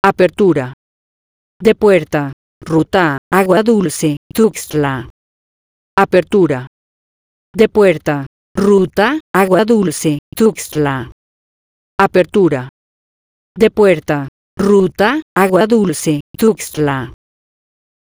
Apertura. De puerta, ruta, agua dulce, Tuxtla. Apertura. De puerta, ruta, agua dulce, Tuxtla. Apertura. De puerta, ruta, agua dulce, Tuxtla.